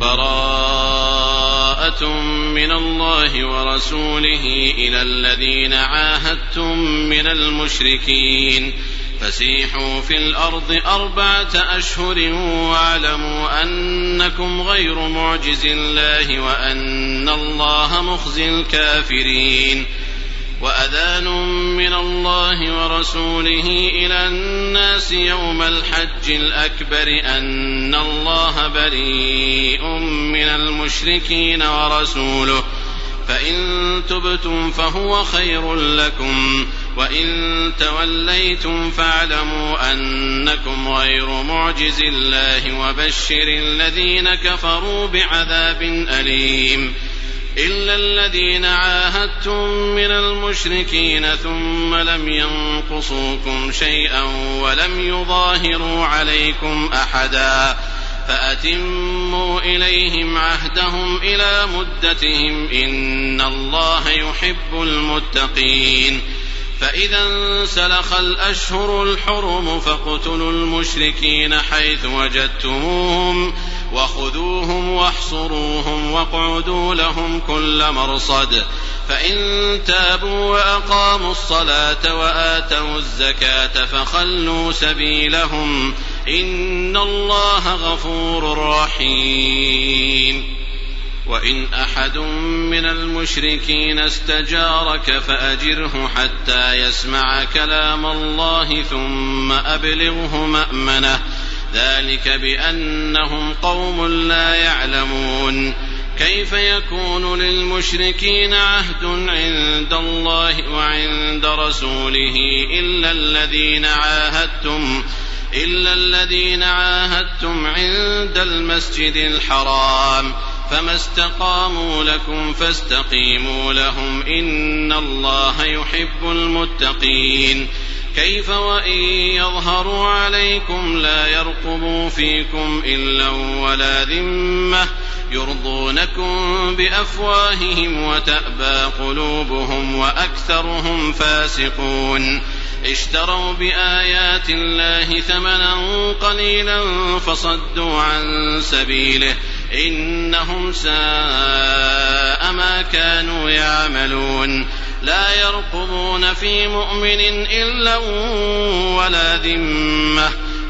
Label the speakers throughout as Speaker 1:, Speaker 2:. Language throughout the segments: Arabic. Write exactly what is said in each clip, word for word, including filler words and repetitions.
Speaker 1: براءة من الله ورسوله إلى الذين عاهدتم من المشركين فسيحوا في الأرض أربعة أشهر واعلموا أنكم غير معجز الله وأن الله مخزي الكافرين. وأذان من الله ورسوله إلى الناس يوم الحج الأكبر أن الله بريء من المشركين ورسوله فإن تبتم فهو خير لكم وإن توليتم فاعلموا أنكم غير معجز الله وبشر الذين كفروا بعذاب أليم. إلا الذين عاهدتم من المشركين ثم لم ينقصوكم شيئا ولم يظاهروا عليكم أحدا فأتموا إليهم عهدهم إلى مدتهم إن الله يحب المتقين. فإذا انسلخ الأشهر الحرم فاقتلوا المشركين حيث وجدتموهم وخذوهم واحصروهم واقعدوا لهم كل مرصد فإن تابوا وأقاموا الصلاة وآتوا الزكاة فخلوا سبيلهم إن الله غفور رحيم. وإن أحد من المشركين استجارك فأجره حتى يسمع كلام الله ثم أبلغه مأمنه ذلك بأنهم قوم لا يعلمون. كيف يكون للمشركين عهد عند الله وعند رسوله إلا الذين عاهدتم إلا الذين عاهدتم عند المسجد الحرام فما استقاموا لكم فاستقيموا لهم إن الله يحب المتقين. كيف وإن يظهروا عليكم لا يرقبوا فيكم إلا ولا ذمة يرضونكم بأفواههم وتأبى قلوبهم وأكثرهم فاسقون. اشتروا بآيات الله ثمنا قليلا فصدوا عن سبيله إنهم ساء ما كانوا يعملون. لا يرقبون في مؤمن إلا ولا ذمة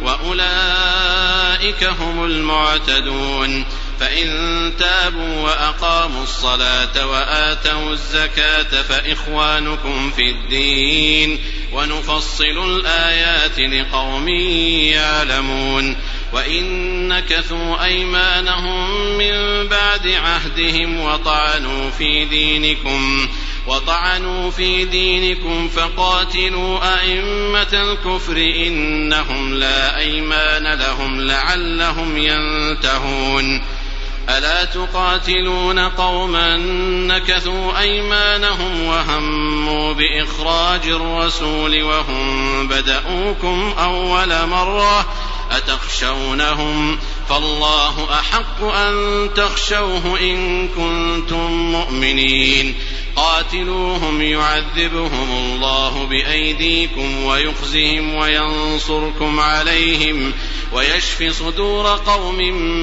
Speaker 1: وأولئك هم المعتدون. فإن تابوا وأقاموا الصلاة وآتوا الزكاة فإخوانكم في الدين ونفصل الآيات لقوم يعلمون. وإن نكثوا أيمانهم من بعد عهدهم وطعنوا في دينكم وطعنوا في دينكم فقاتلوا أئمة الكفر إنهم لا أيمان لهم لعلهم ينتهون. ألا تقاتلون قوما نكثوا أيمانهم وهموا بإخراج الرسول وهم بدأوكم أول مرة أتخشونهم فالله أحق أن تخشوه إن كنتم مؤمنين. قاتلوهم يعذبهم الله بأيديكم ويخزهم وينصركم عليهم ويشف صدور قوم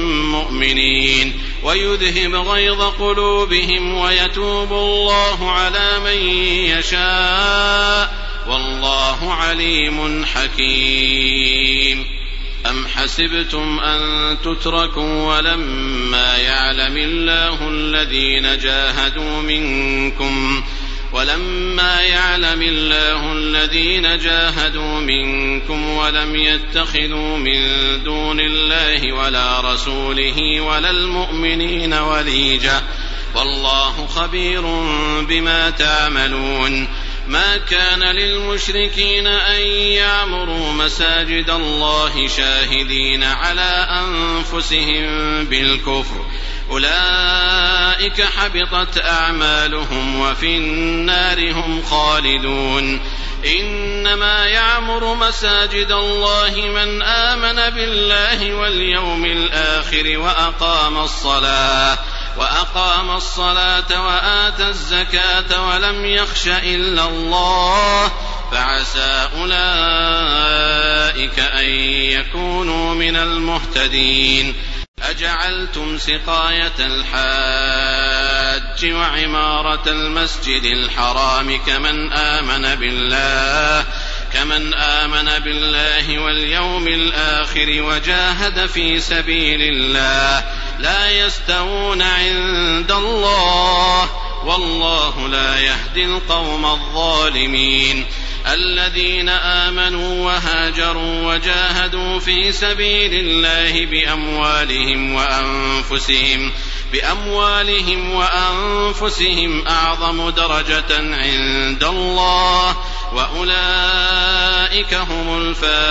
Speaker 1: مؤمنين ويذهب غيظ قلوبهم ويتوب الله على من يشاء والله عليم حكيم. أم حسبتم أن تتركوا ولما يعلم الله الذين جاهدوا منكم ولما يعلم الله الذين جاهدوا منكم ولم يتخذوا من دون الله ولا رسوله ولا المؤمنين وليجة والله خبير بما تعملون. ما كان للمشركين أن يعمروا مساجد الله شاهدين على أنفسهم بالكفر أولئك حبطت أعمالهم وفي النار هم خالدون. إنما يعمر مساجد الله من آمن بالله واليوم الآخر وأقام الصلاة وأقام الصلاة وآتى الزكاة ولم يخش إلا الله فعسى أولئك أن يكونوا من المهتدين. أجعلتم سقاية الحاج وعمارة المسجد الحرام كمن آمن بالله كمن آمن بالله واليوم الآخر وجاهد في سبيل الله لا يستوون عند الله والله لا يهدي القوم الظالمين. الذين آمنوا وهاجروا وجاهدوا في سبيل الله بأموالهم وأنفسهم بأموالهم وأنفسهم أعظم درجة عند الله وأولئك هم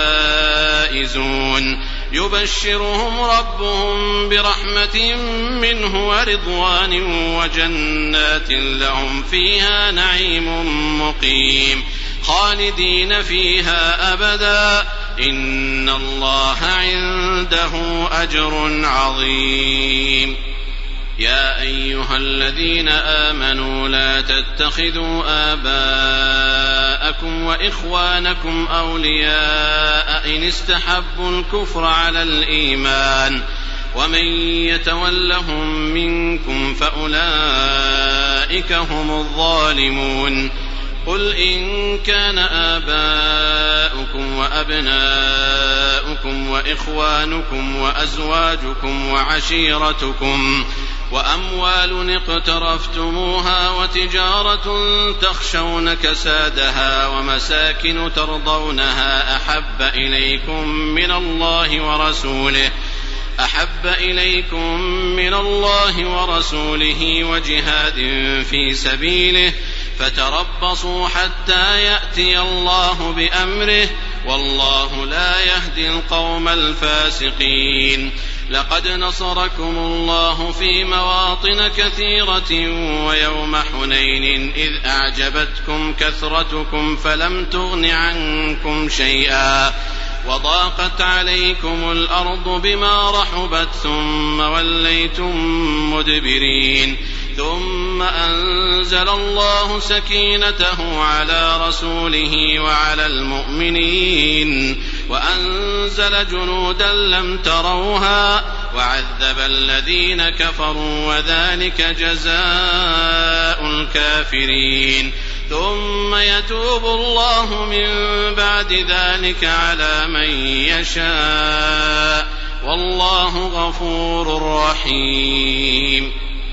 Speaker 1: الفائزون. يبشرهم ربهم برحمة منه ورضوان وجنات لهم فيها نعيم مقيم خالدين فيها أبدا إن الله عنده أجر عظيم. يا أيها الذين آمنوا لا تتخذوا آباءكم وإخوانكم أولياء إن استحبوا الكفر على الإيمان ومن يتولهم منكم فأولئك هم الظالمون. قل إن كان آباؤكم وأبناؤكم وإخوانكم وأزواجكم وعشيرتكم وأموال اقترفتموها وتجارة تخشون كسادها ومساكن ترضونها أحب إليكم من الله ورسوله أحب إليكم من الله ورسوله وجهاد في سبيله فتربصوا حتى يأتي الله بأمره والله لا يهدي القوم الفاسقين. لقد نصركم الله في مواطن كثيرة ويوم حنين إذ أعجبتكم كثرتكم فلم تغن عنكم شيئا وضاقت عليكم الأرض بما رحبت ثم وليتم مدبرين ثم أنزل الله سكينته على رسوله وعلى المؤمنين وأنزل جنودا لم تروها وعذب الذين كفروا وذلك جزاء الكافرين. ثم يتوب الله من بعد ذلك على من يشاء والله غفور رحيم.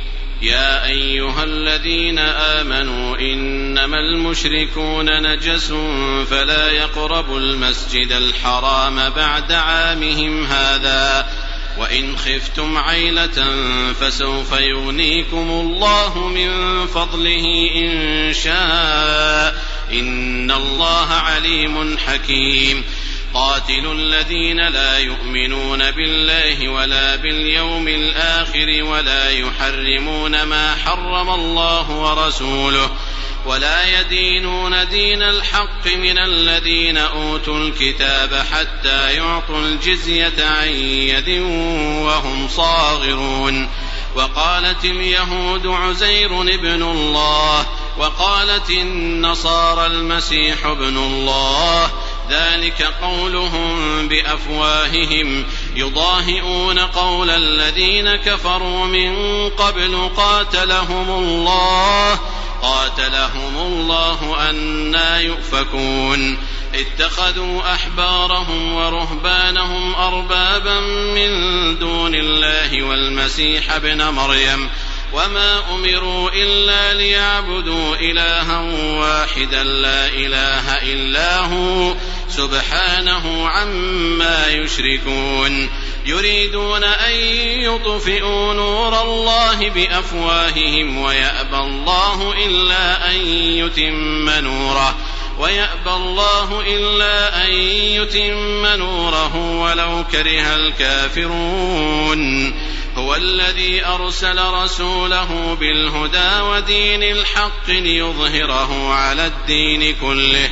Speaker 1: يا أيها الذين آمنوا إنما المشركون نجس فلا يقربوا المسجد الحرام بعد عامهم هذا وإن خفتم عيلة فسوف يغنيكم الله من فضله إن شاء إن الله عليم حكيم. قاتلوا الذين لا يؤمنون بالله ولا باليوم الآخر ولا يحرمون ما حرم الله ورسوله ولا يدينون دين الحق من الذين أوتوا الكتاب حتى يعطوا الجزية عن يد وهم صاغرون. وقالت اليهود عزير ابن الله وقالت النصارى المسيح ابن الله ذلك قولهم بأفواههم يضاهئون قول الذين كفروا من قبل قاتلهم الله قاتلهم الله أنى يؤفكون. اتخذوا أحبارهم ورهبانهم أربابا من دون الله والمسيح ابن مريم وما أمروا إلا ليعبدوا إلها واحدا لا إله إلا هو سبحانه عما يشركون. يريدون أن يطفئوا نور الله بأفواههم ويأبى الله إلا أن يتم نوره ويأبى الله إلا أن يتم نوره ولو كره الكافرون. هو الذي أرسل رسوله بالهدى ودين الحق ليظهره على الدين كله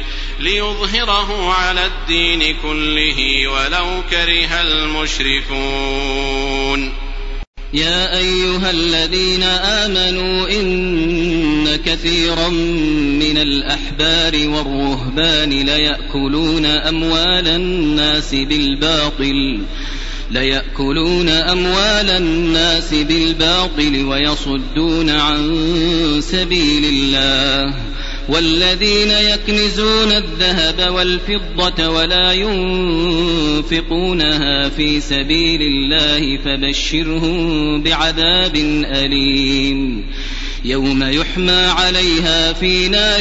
Speaker 1: ليظهره على الدين كله ولو كره المشركون.
Speaker 2: يا أيها الذين آمنوا إن كثيرا من الأحبار والرهبان ليأكلون أموال الناس بالباطل ليأكلون أموال الناس بالباطل ويصدون عن سبيل الله والذين يكنزون الذهب والفضة ولا ينفقونها في سبيل الله فبشرهم بعذاب أليم يوم يحمى عليها في نار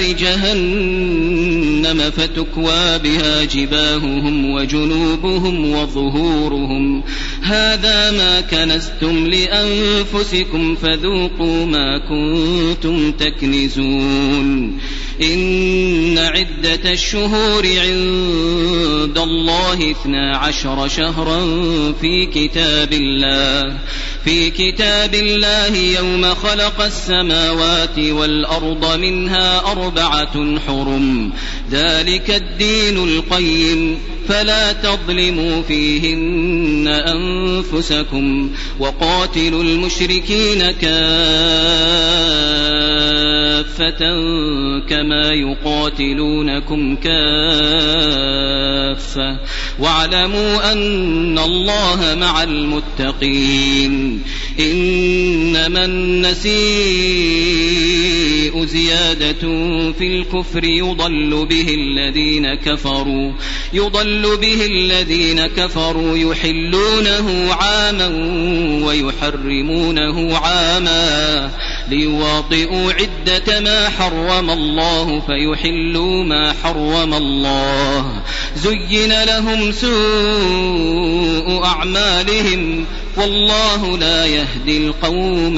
Speaker 2: جهنم فتكوى بها جباههم وجنوبهم وظهورهم هذا ما كنزتم لأنفسكم فذوقوا ما كنتم تكنزون إن عدة الشهور عند الله اثنا عشر شهرا في كتاب الله في كتاب الله يوم خلق السماوات والأرض منها أربعة حرم ذلك الدين القيم فلا تظلموا فيهن أنفسكم وقاتلوا المشركين كافة كما يقاتلونكم كافة واعلموا أن الله مع المتقين إنما النسيء زيادة في الكفر يضل به الذين كفروا يضل به الذين كفروا يحلونه عاما ويحرمونه عاما ليواطئوا عدة ما حرم الله فيحلوا ما حرم الله زين لهم سوء أعمالهم والله لا يهدي القوم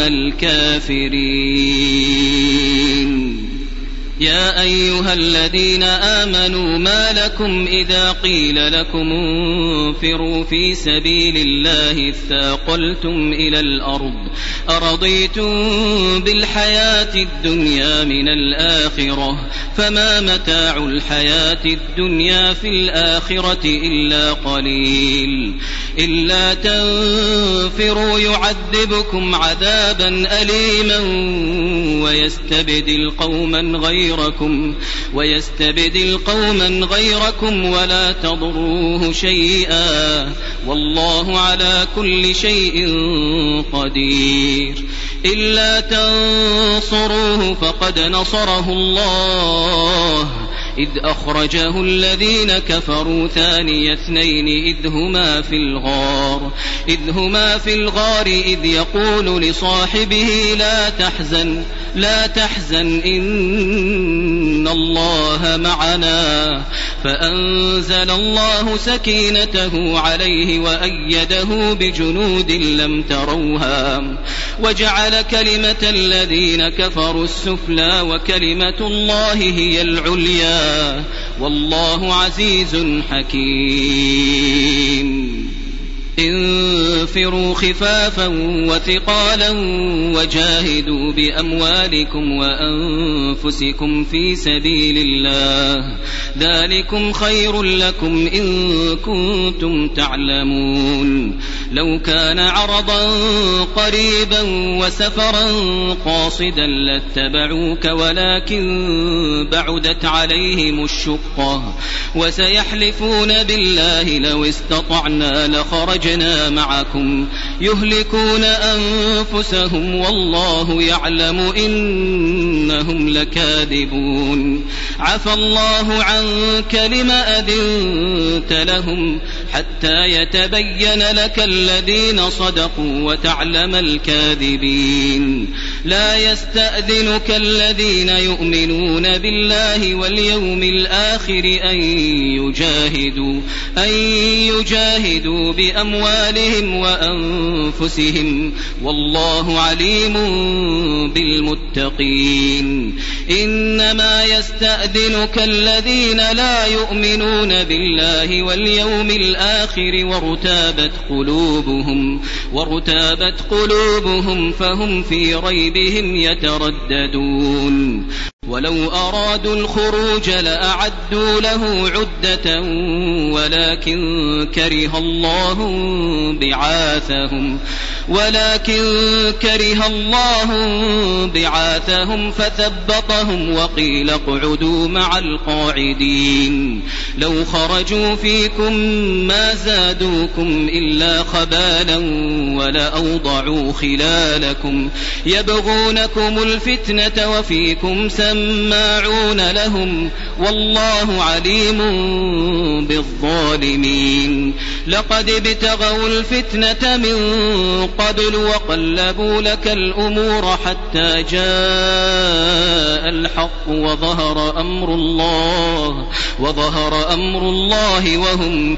Speaker 2: الكافرين يا أيها الذين آمنوا ما لكم إذا قيل لكم انفروا في سبيل الله اثاقلتم إلى الأرض أرضيتم بالحياة الدنيا من الآخرة فما متاع الحياة الدنيا في الآخرة إلا قليل إلا تنفروا يعذبكم عذابا أليما ويستبدل قوما غيركم ويستبدل قوما غيركم ولا تضروه شيئا والله على كل شيء قدير إلا تنصروه فقد نصره الله إذ أخرجه الذين كفروا ثاني اثنين إذ هما في الغار إذ هما في الغار إذ يقول لصاحبه لا تحزن لا تحزن إن الله معنا فأنزل الله سكينته عليه وأيده بجنود لم تروها وجعل كلمة الذين كفروا السفلى وكلمة الله هي العليا والله عزيز حكيم انفروا خفافا وثقالا وجاهدوا بأموالكم وأنفسكم في سبيل الله ذلكم خير لكم إن كنتم تعلمون لو كان عرضا قريبا وسفرا قاصدا لاتبعوك ولكن بعدت عليهم الشقة وسيحلفون بالله لو استطعنا لخرجنا معكم يهلكون أنفسهم والله يعلم إنهم لكاذبون عفى الله عنك لما أذنت لهم حتى يتبين لك الذين صدقوا وتعلم الكاذبين لا يستأذنك الذين يؤمنون بالله واليوم الآخر أن يجاهدوا أن يجاهدوا بأموالهم وأنفسهم والله عليم بالمتقين إنما يستأذنك الذين لا يؤمنون بالله واليوم الآخر وارتابت قلوبهم وارتابت قلوبهم فهم في ريبهم يترددون ولو أرادوا الخروج لأعدوا له عدة ولكن كره الله بعاثهم ولكن كره الله بعاثهم فثبطهم وقيل اقعدوا مع القاعدين لو خرجوا فيكم ما زادوكم إلا خبالا ولأوضعوا خلالكم يبغونكم الفتنة وفيكم سماعون لهم والله عليم بالظالمين لقد ابتغوا الفتنة من قبل وقلبوا لك الأمور حتى جاء الحق وظهر أمر الله وظهر أمر الله وهم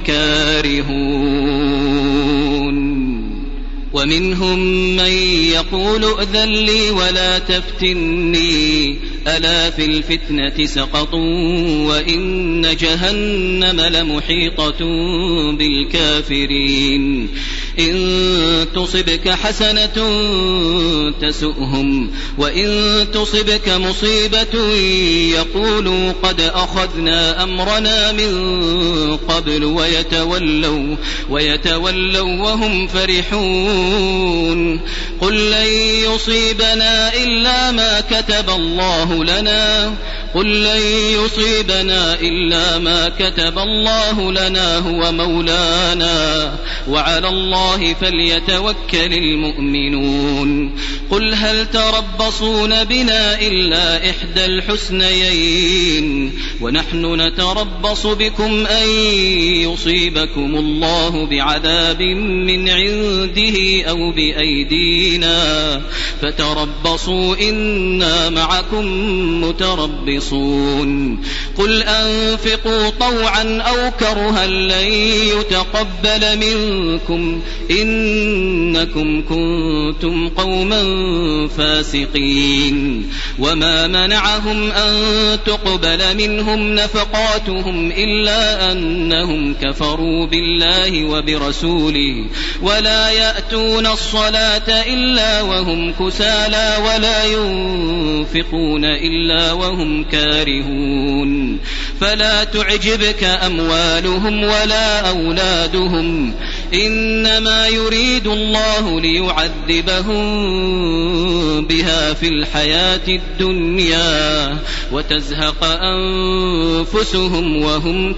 Speaker 2: كارهون ومنهم من يقول ائذن لي ولا تفتني ألا في الفتنة سقطوا وإن جهنم لمحيطة بالكافرين إن تصبك حسنة تسؤهم وإن تصبك مصيبة يقولوا قد أخذنا أمرنا من قبل ويتولوا, ويتولوا وهم فرحون قل لن يصيبنا إلا ما كتب الله لنا قل لن يصيبنا إلا ما كتب الله لنا هو مولانا وعلى الله فليتوكل المؤمنون قل هل تربصون بنا إلا إحدى الحسنيين ونحن نتربص بكم أن يصيبكم الله بعذاب من عنده أو بأيدينا فتربصوا إنا معكم متربصون قل أنفقوا طوعا أو كرها لن يتقبل منكم إنكم كنتم قوما فاسقين وما منعهم أن تقبل منهم نفقاتهم إلا أنهم كفروا بالله وبرسوله ولا يأتون الصلاة إلا وهم كسالى ولا ينفقون إلا وهم كارهون فلا تعجبك أموالهم ولا أولادهم إنما يريد الله ليعذبهم بها في الحياة الدنيا وتزهق أنفسهم وهم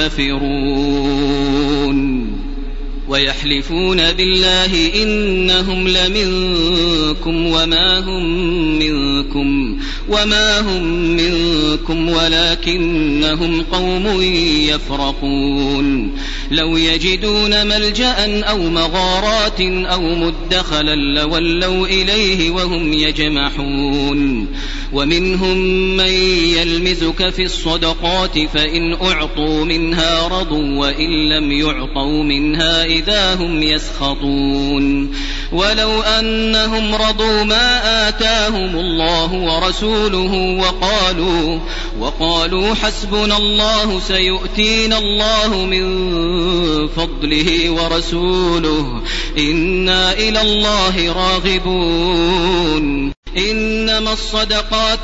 Speaker 2: كافرون ويحلفون بالله إنهم لمنكم وما هم منكم وما هم منكم ولكنهم قوم يفرقون لو يجدون ملجأ أو مغارات أو مدخلا لولوا إليه وهم يجمحون ومنهم من يلمزك في الصدقات فإن أعطوا منها رضوا وإن لم يعطوا منها إذا هم يسخطون ولو أنهم رضوا ما آتاهم الله ورسوله وقالوا, وقالوا حسبنا الله سيؤتينا الله من فضله ورسوله إنا إلى الله راغبون إنما الصدقات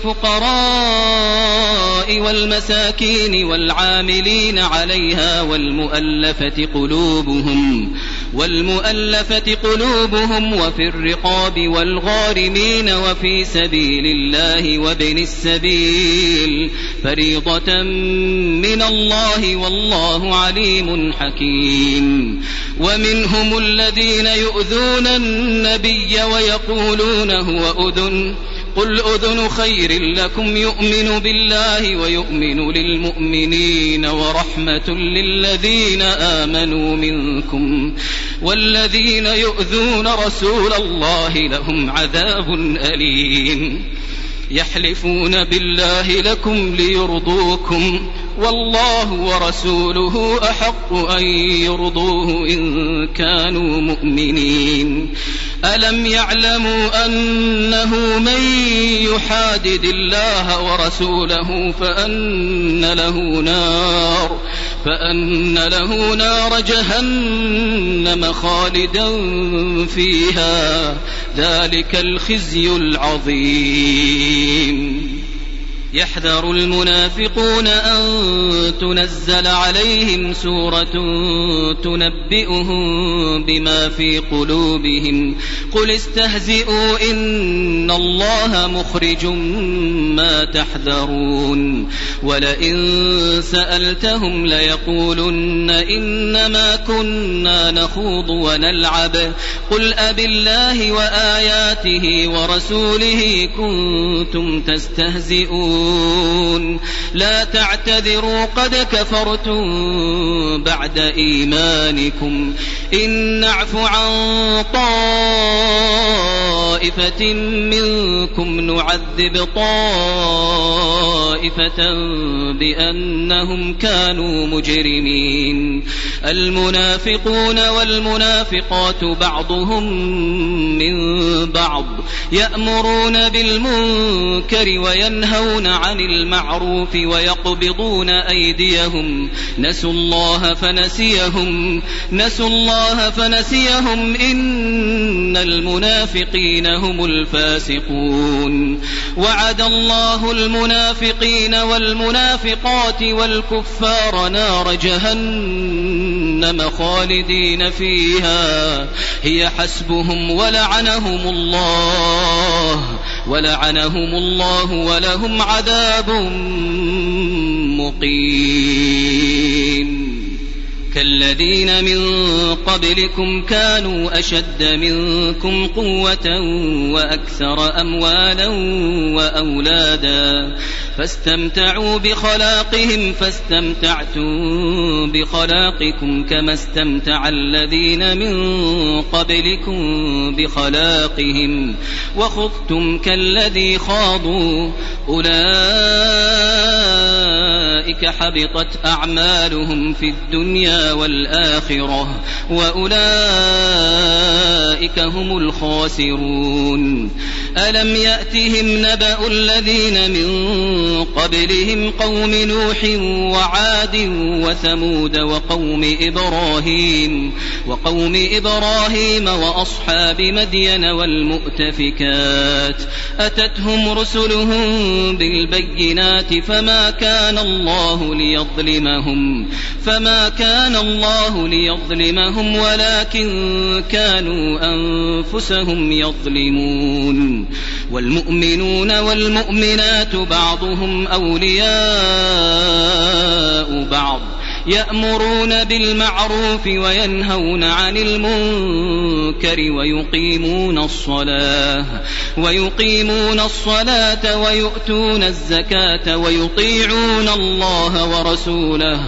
Speaker 2: للفقراء والمساكين والعاملين عليها والمؤلفة قلوبهم والمؤلفة قلوبهم وفي الرقاب والغارمين وفي سبيل الله وابن السبيل فريضة من الله والله عليم حكيم ومنهم الذين يؤذون النبي ويقولون هو أذن قل أذن خير لكم يؤمن بالله ويؤمن للمؤمنين ورحمة للذين آمنوا منكم والذين يؤذون رسول الله لهم عذاب أليم يحلفون بالله لكم ليرضوكم والله ورسوله أحق أن يرضوه إن كانوا مؤمنين ألم يعلموا أنه من يحادد الله ورسوله فأن له نار فأن له نار جهنم خالدا فيها ذلك الخزي العظيم يحذر المنافقون أن تنزل عليهم سورة تنبئهم بما في قلوبهم قل استهزئوا إن الله مخرج ما تحذرون ولئن سألتهم ليقولن إنما كنا نخوض ونلعب قل أبالله وآياته ورسوله كنتم تستهزئون لا تعتذروا قد كفرتم بعد إيمانكم إن نعف عن طائفة منكم نعذب طائفة بأنهم كانوا مجرمين المنافقون والمنافقات بعضهم من بعض يأمرون بالمنكر وينهون عن المعروف ويقبضون أيديهم نسوا الله فنسيهم نسوا الله فنسيهم إن المنافقين هم الفاسقون وعد الله المنافقين والمنافقات والكفار نار جهنم خالدين فيها هي حسبهم ولعنهم الله ولعنهم الله ولهم عذاب مقيم كالذين من قبلكم كانوا أشد منكم قوة وأكثر أموالا وأولادا فاستمتعوا بخلاقهم فاستمتعتم بخلاقكم كما استمتع الذين من قبلكم بخلاقهم وخضتم كالذي خاضوا أولئك حبطت أعمالهم في الدنيا والآخرة وأولئك هم الخاسرون ألم يأتهم نبأ الذين من قبلهم قوم نوح وعاد وثمود وقوم إبراهيم وقوم إبراهيم وأصحاب مدين والمؤتفكات أتتهم رسلهم بالبينات فما كان الله ليظلمهم فما كان الله ليظلمهم ولكن كانوا أنفسهم يظلمون والمؤمنون والمؤمنات بعضهم أولياء بعض يأمرون بالمعروف وينهون عن المنكر ويقيمون الصلاة ويقيمون الصلاة ويؤتون الزكاة ويطيعون الله ورسوله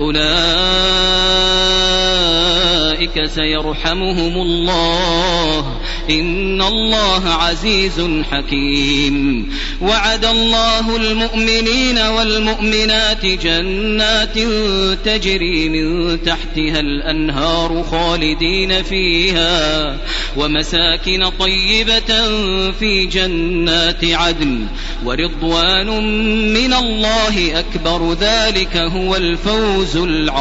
Speaker 2: أولئك سيرحمهم الله إن الله عزيز حكيم وعد الله المؤمنين والمؤمنات جنات تجري من تحتها الأنهار خالدين فيها ومساكن طيبة في جنات عدن ورضوان من الله أكبر ذلك هو الفوز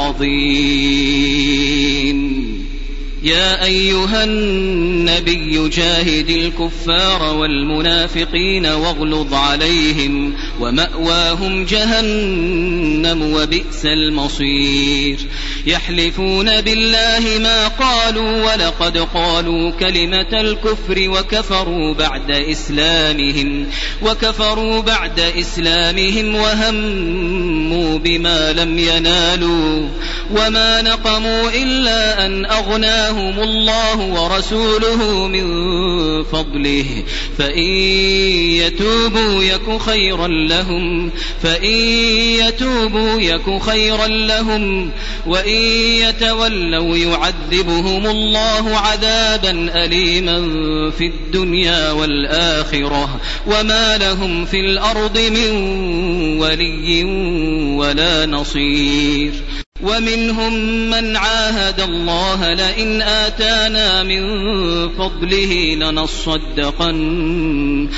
Speaker 2: العظيم يا أيها النبي جاهد الكفار والمنافقين واغلظ عليهم ومأواهم جهنم وبئس المصير يحلفون بالله ما قالوا ولقد قالوا كلمة الكفر وكفروا بعد إسلامهم وكفروا بعد إسلامهم وهموا بما لم ينالوا وما نقموا إلا أن أغناهم الله ورسوله من فضله فإن يتوبوا يك خيرا لهم فإن يتوبوا يك خيرا لهم وإن يتولوا يعذبهم الله عذابا أليما في الدنيا والآخرة وما لهم في الأرض من ولي ولا نصير. ومنهم من عاهد الله لئن آتانا من فضله لنصدقن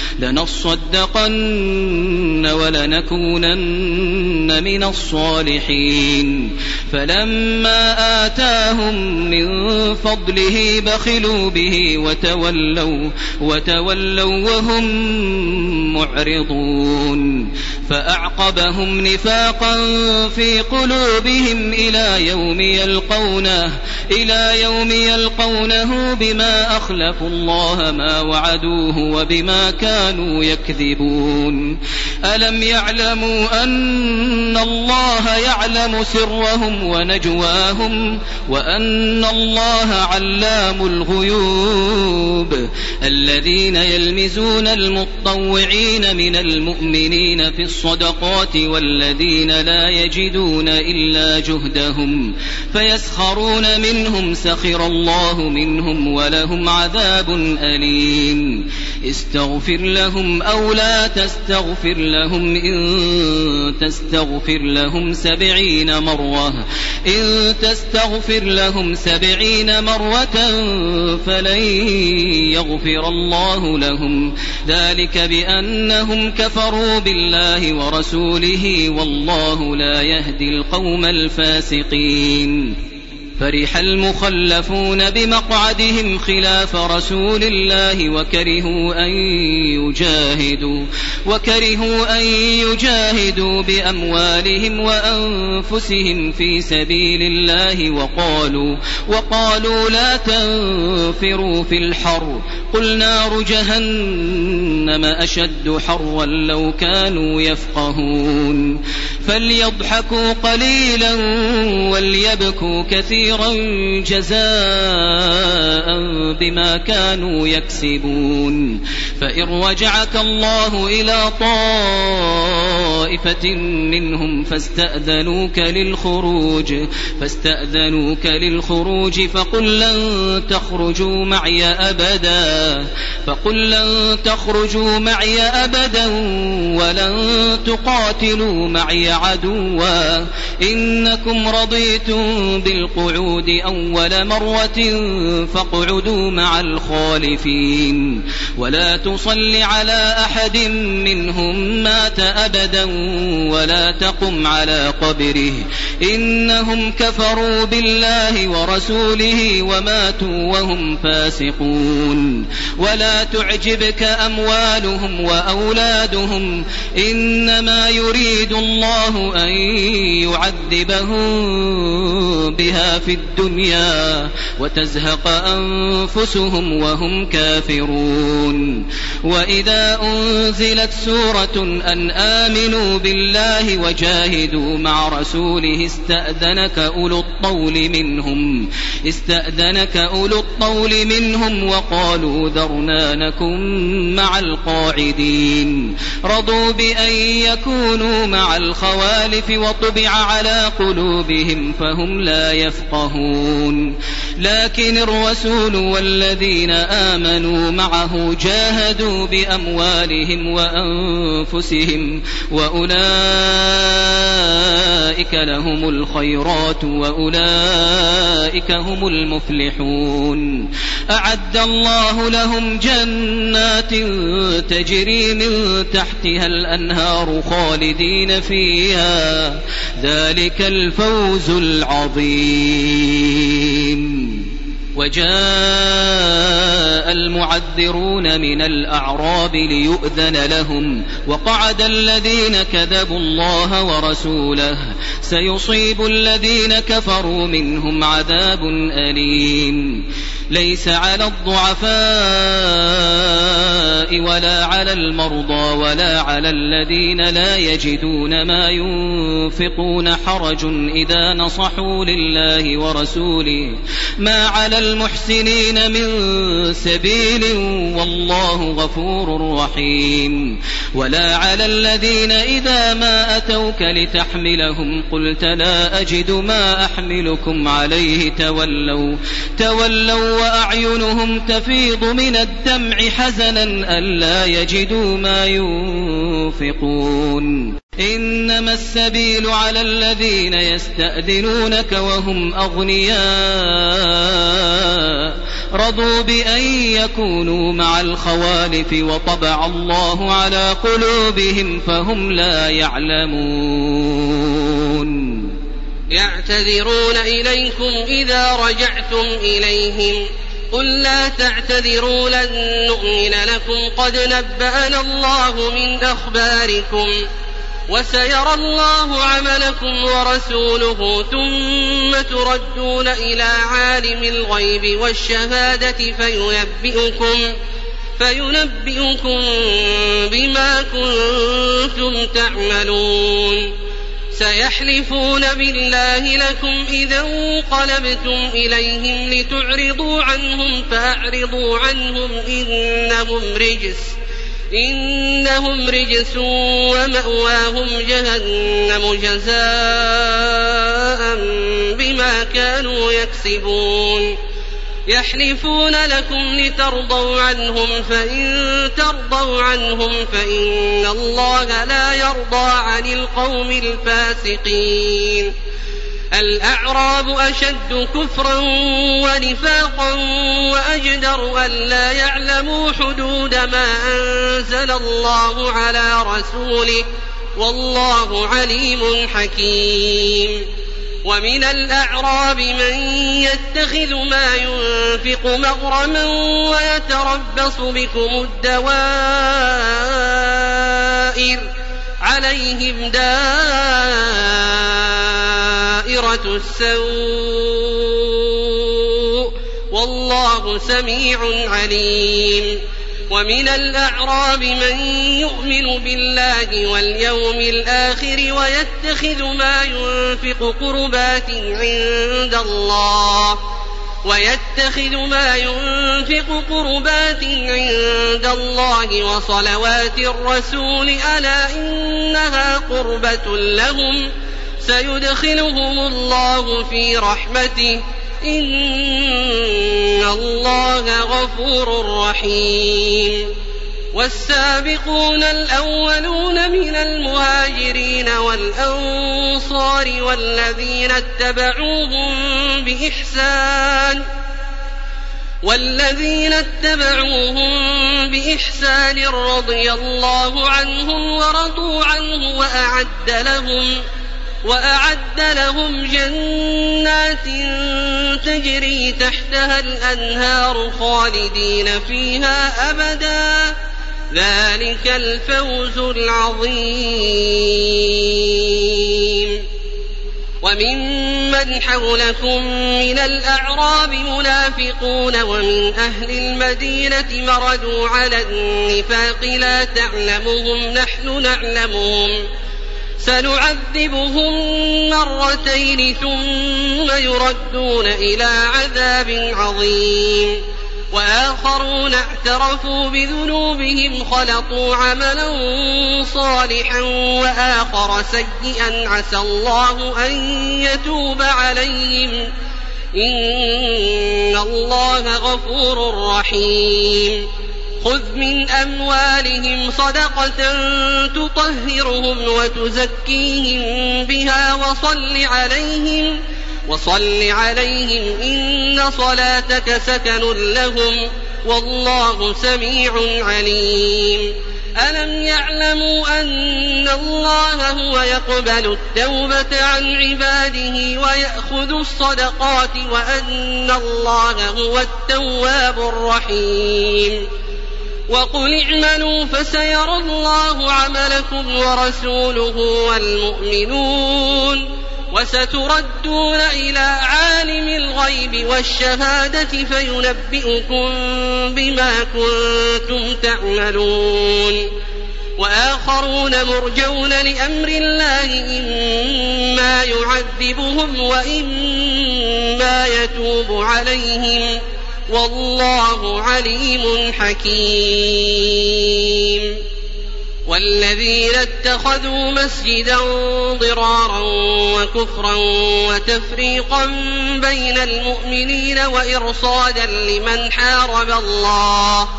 Speaker 2: لنصدقن ولنكونن من الصالحين فلما آتاهم من فضله بخلوا به وتولوا وتولوا وهم معرضون فأعقبهم نفاقا في قلوبهم إلى يوم يلقونه إلى يوم يلقونه بما أخلفوا الله ما وعدوه وبما كانوا يكذبون ألم يعلموا أن الله يعلم سرهم ونجواهم وأن الله علام الغيوب الذين يلمزون المطوعين من المؤمنين في الصدقات والذين لا يجدون إلا جهدهم فيسخرون منهم سخر الله منهم ولهم عذاب أليم استغفر لهم أو لا تستغفر لهم إن تستغفر لهم سبعين مرة إن تستغفر لهم سبعين مرة فلن يغفر الله لهم ذلك بأنهم كفروا بالله ورسوله والله لا يهدي القوم الفاسقين فرح المخلفون بمقعدهم خلاف رسول الله وكرهوا أن يجاهدوا وكرهوا أن يجاهدوا بأموالهم وأنفسهم في سبيل الله وقالوا وقالوا لا تنفروا في الحر قل نار جهنم أشد حرا لو كانوا يفقهون فليضحكوا قليلا وليبكوا كثيرا جزاء بما كانوا يكسبون فإن رجعك الله إلى طائفة منهم فاستأذنوك للخروج فاستأذنوك للخروج فقل لن تخرجوا معي أبدا فقل لن تخرجوا معي أبدا ولن تقاتلوا معي عدوا إنكم رضيتم بالقعود أول مرة فاقعدوا مع الخالفين ولا تصل على أحد منهم مات أبدا ولا تقم على قبره إنهم كفروا بالله ورسوله وماتوا وهم فاسقون ولا تعجبك أموالهم وأولادهم إنما يريد الله أن يعذبهم بها في الدنيا وتزهق أنفسهم وهم كافرون وإذا أنزلت سورة أن آمنوا بالله وجاهدوا مع رسوله استأذنك أولو الطول منهم استأذنك أولو الطول منهم وقالوا ذرنا نكن مع القاعدين رضوا بأن يكونوا مع الخوالف وطبع على قلوبهم فهم لا يفقهون لكن الرسول والذين آمنوا معه جاهدوا بأموالهم وأنفسهم وأولئك لهم الخيرات وأولئك هم المفلحون أعد الله لهم جنات تجري من تحتها الأنهار خالدين فيها ذلك الفوز العظيم وجاء المعذرون من الأعراب ليؤذن لهم وقعد الذين كذبوا الله ورسوله سيصيب الذين كفروا منهم عذاب أليم ليس على الضعفاء ولا على المرضى ولا على الذين لا يجدون ما ينفقون حرج إذا نصحوا لله ورسوله ما على المحسنين من سبيل والله غفور رحيم ولا على الذين إذا ما أتوك لتحملهم قلت لا أجد ما أحملكم عليه تولوا تولوا وأعينهم تفيض من الدمع حزنا ألا يجدوا ما ينفقون إنما السبيل على الذين يستأذنونك وهم أغنياء رضوا بأن يكونوا مع الخوالف وطبع الله على قلوبهم فهم لا يعلمون.
Speaker 3: يعتذرون إليكم إذا رجعتم إليهم قل لا تعتذروا لن نؤمن لكم قد نبأنا الله من أخباركم وسيرى الله عملكم ورسوله ثم تردون إلى عالم الغيب والشهادة فينبئكم, فينبئكم بما كنتم تعملون. سيحلفون بالله لكم إذا انقلبتم إليهم لتعرضوا عنهم فأعرضوا عنهم إنهم رجس إنهم رجس ومأواهم جهنم جزاء بما كانوا يكسبون. يحلفون لكم لترضوا عنهم فإن ترضوا عنهم فإن الله لا يرضى عن القوم الفاسقين. الأعراب أشد كفرا ونفاقا وأجدر أن لا يعلموا حدود ما أنزل الله على رسوله والله عليم حكيم. ومن الأعراب من يتخذ ما ينفق مغرما ويتربص بكم الدوائر عليهم دائرة السوء والله سميع عليم. ومن الأعراب من يؤمن بالله واليوم الآخر ويتخذ ما ينفق قربات عند الله ويتخذ ما ينفق قربات عند الله وصلوات الرسول ألا إنها قربة لهم سيدخلهم الله في رحمته إن الله غفور رحيم. والسابقون الأولون من المهاجرين والأنصار والذين اتبعوهم بإحسان والذين اتبعوهم بإحسان رضي الله عنهم ورضوا عنه وأعد لهم وأعد لهم جنات تجري تحتها الأنهار خالدين فيها أبدا ذلك الفوز العظيم. وممن حولكم من الأعراب منافقون ومن أهل المدينة مردوا على النفاق لا تعلمهم نحن نعلمهم سنعذبهم مرتين ثم يردون إلى عذاب عظيم. وآخرون اعترفوا بذنوبهم خلطوا عملا صالحا وآخر سيئا عسى الله أن يتوب عليهم إن الله غفور رحيم. خذ من أموالهم صدقة تطهرهم وتزكيهم بها وصل عليهم وصل عليهم إن صلاتك سكن لهم والله سميع عليم. ألم يعلموا أن الله هو يقبل التوبة عن عباده ويأخذ الصدقات وأن الله هو التواب الرحيم. وقل اعملوا فسيرى الله عملكم ورسوله والمؤمنون وستردون إلى عالم الغيب والشهادة فينبئكم بما كنتم تعملون. وآخرون مرجون لأمر الله إما يعذبهم وإما يتوب عليهم والله عليم حكيم. والذين اتخذوا مسجدا ضرارا وكفرا وتفريقا بين المؤمنين وإرصادا لمن حارب الله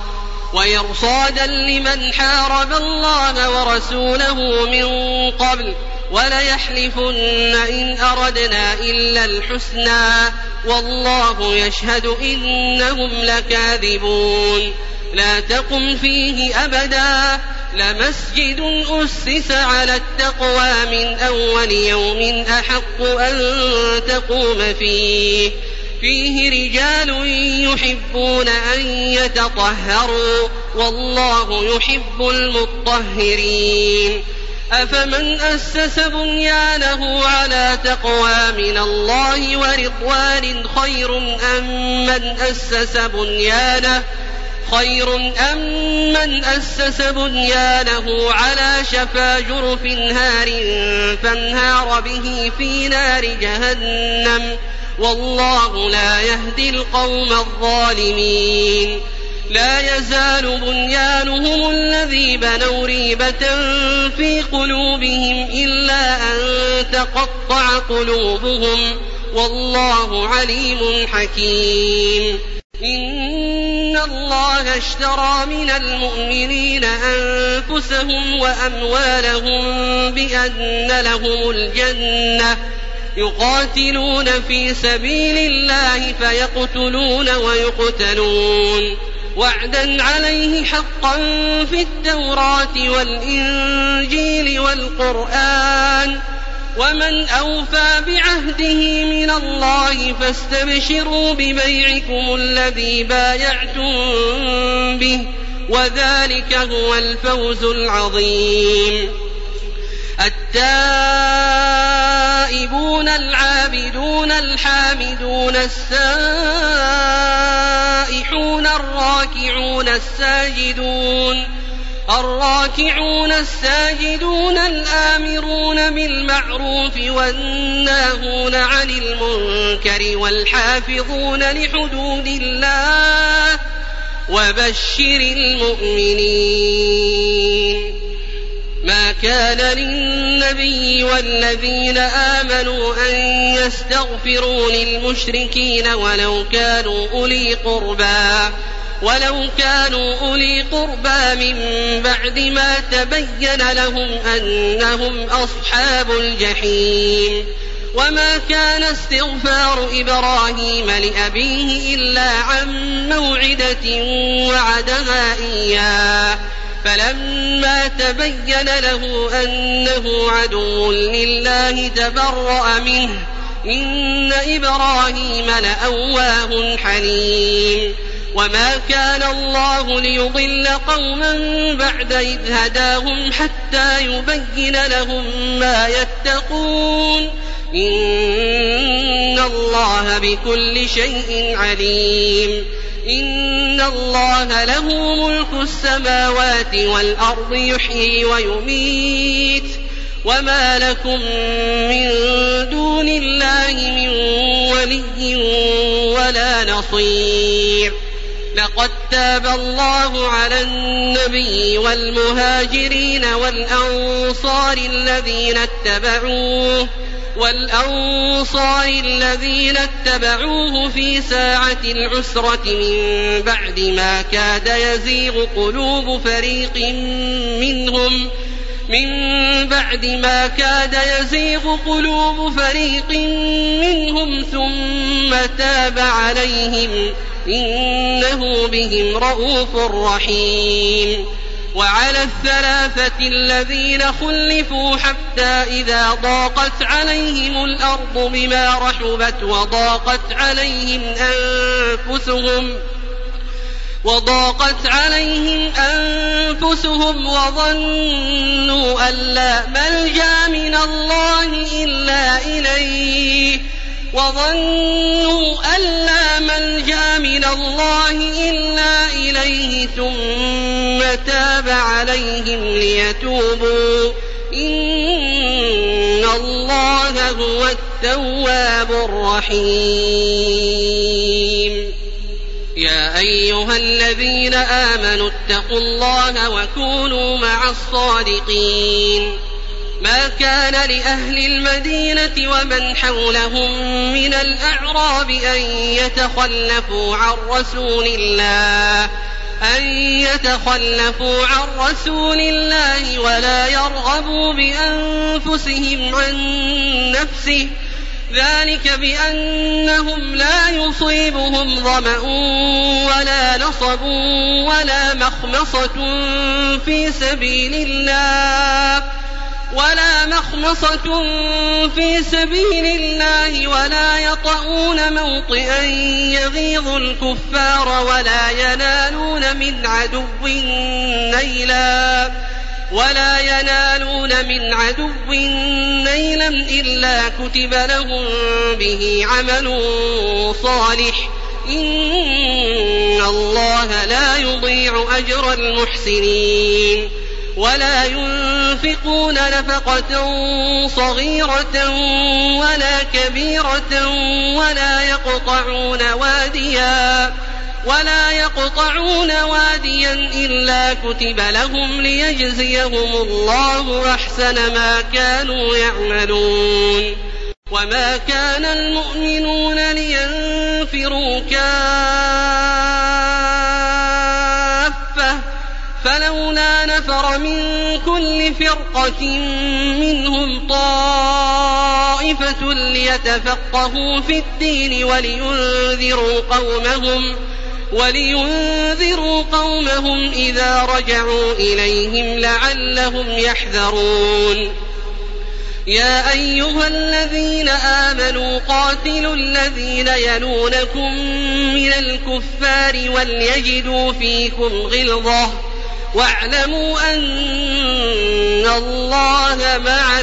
Speaker 3: وإرصادا لمن حارب الله ورسوله من قبل وليحلفن إن أردنا إلا الحسنى والله يشهد إنهم لكاذبون لا تقم فيه أبدا لمسجد أسس على التقوى من أول يوم أحق أن تقوم فيه فيه رجال يحبون أن يتطهروا والله يحب المطهرين أفمن أسس بنيانه على تقوى من الله ورضوان خير أم من أسس بنيانه خير أم من أسس بنيانه على شفا جرف نهار فانهار به في نار جهنم والله لا يهدي القوم الظالمين لا يزال بنيانهم الذي بنوا ريبة في قلوبهم إلا أن تقطع قلوبهم والله عليم حكيم إن الله اشترى من المؤمنين أنفسهم وأموالهم بأن لهم الجنة يقاتلون في سبيل الله فيقتلون ويقتلون وعدا عليه حقا في التوراة والإنجيل والقرآن ومن أوفى بعهده من الله فاستبشروا ببيعكم الذي بايعتم به وذلك هو الفوز العظيم التائبون العابدون الحامدون السائحون الراكعون الساجدون الراكعون الساجدون الآمرون بالمعروف والناهون عن المنكر والحافظون لحدود الله وبشر المؤمنين ما كان للنبي والذين آمنوا أن يستغفروا للمشركين ولو كانوا أولي قربى ولو كانوا أولي قربى من بعد ما تبين لهم أنهم أصحاب الجحيم وما كان استغفار إبراهيم لأبيه إلا عن موعدة وعدها إياه فلما تبين له أنه عدو لله تبرأ منه إن إبراهيم لأواه حليم وما كان الله ليضل قوما بعد إذ هداهم حتى يبين لهم ما يتقون إن الله بكل شيء عليم إن الله له ملك السماوات والأرض يحيي ويميت وما لكم من دون الله من ولي ولا نصير لقد تاب الله على النبي والمهاجرين والأنصار الذين اتبعوه والأنصار الذين اتبعوه في ساعة العسرة من بعد ما كاد يزيغ قلوب فريق منهم من بعد ما كاد يزيغ قلوب فريق منهم ثم تاب عليهم إنه بهم رءوف رحيم وعلى الثلاثة الذين خلفوا حتى إذا ضاقت عليهم الأرض بما رحبت وضاقت عليهم أنفسهم وضاقت عليهم أنفسهم وظنوا أن لا ملجأ من الله إلا إليه وظنوا أن لا ملجأ من الله إلا إليه ثم تاب عليهم ليتوبوا إن الله هو التواب الرحيم يا أيها الذين آمنوا اتقوا الله وكونوا مع الصادقين ما كان لأهل المدينة ومن حولهم من الأعراب أن يتخلفوا عن رسول الله أن يتخلفوا عن رسول الله ولا يرغبوا بأنفسهم عن نفسه، ذلك بأنهم لا يصيبهم ظمأ ولا نصب ولا مخمصة في سبيل الله ولا مخمصة في سبيل الله ولا يطؤون موطئا يغيظ الكفار ولا ينالون من عدو نيلا ولا ينالون من عدو نيلا إلا كتب لهم به عمل صالح، إن الله لا يضيع أجر المحسنين. ولا ينفقون نفقة صغيرة ولا كبيرة ولا يقطعون واديا ولا يقطعون واديا إلا كتب لهم ليجزيهم الله أحسن ما كانوا يعملون. وما كان المؤمنون لينفروا كافة فلولا نفر من كل فرقة منهم طائفة ليتفقهوا في الدين ولينذروا قومهم ولينذروا قومهم إذا رجعوا إليهم لعلهم يحذرون. يا أيها الذين آمنوا قاتلوا الذين يلونكم من الكفار وليجدوا فيكم غلظة واعلموا أن الله مع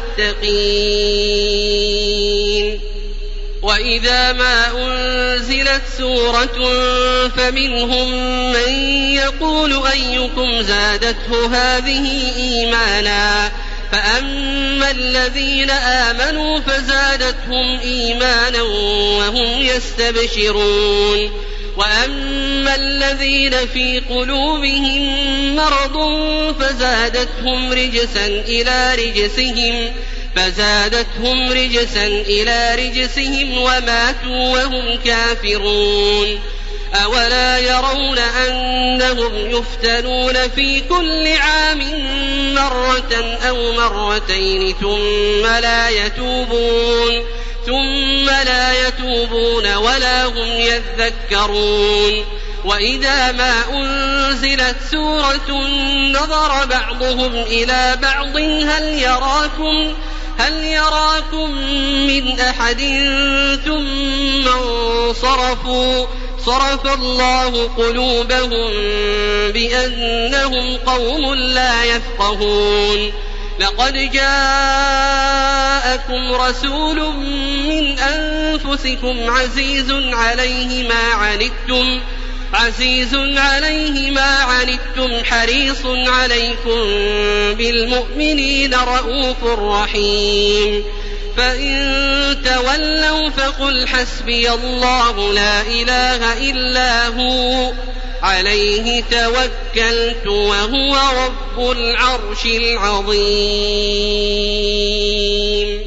Speaker 3: المتقين. وإذا ما أنزلت سورة فمنهم من يقول أيكم زادته هذه إيمانا، فأما الذين آمنوا فزادتهم إيمانا وهم يستبشرون، وأما الذين في قلوبهم مرض فزادتهم رجسا إلى رجسهم فزادتهم رجسا إلى رجسهم وماتوا وهم كافرون. أولا يرون أنهم يفتنون في كل عام مرة أو مرتين ثم لا يتوبون ثم لا يتوبون ولا هم يذكرون. وإذا ما أنزلت سورة نظر بعضهم إلى بعض هل يراكم هل يراكم من أحد ثم انصرفوا صرف الله قلوبهم بأنهم قوم لا يفقهون. لقد جاءكم رسول من أنفسكم عزيز عليه ما عنتم عزيز عليه ما عنتم حريص عليكم بالمؤمنين رءوف رحيم. فإن تولوا فقل حسبي الله لا إله إلا هو عليه توكلت وهو رب العرش العظيم.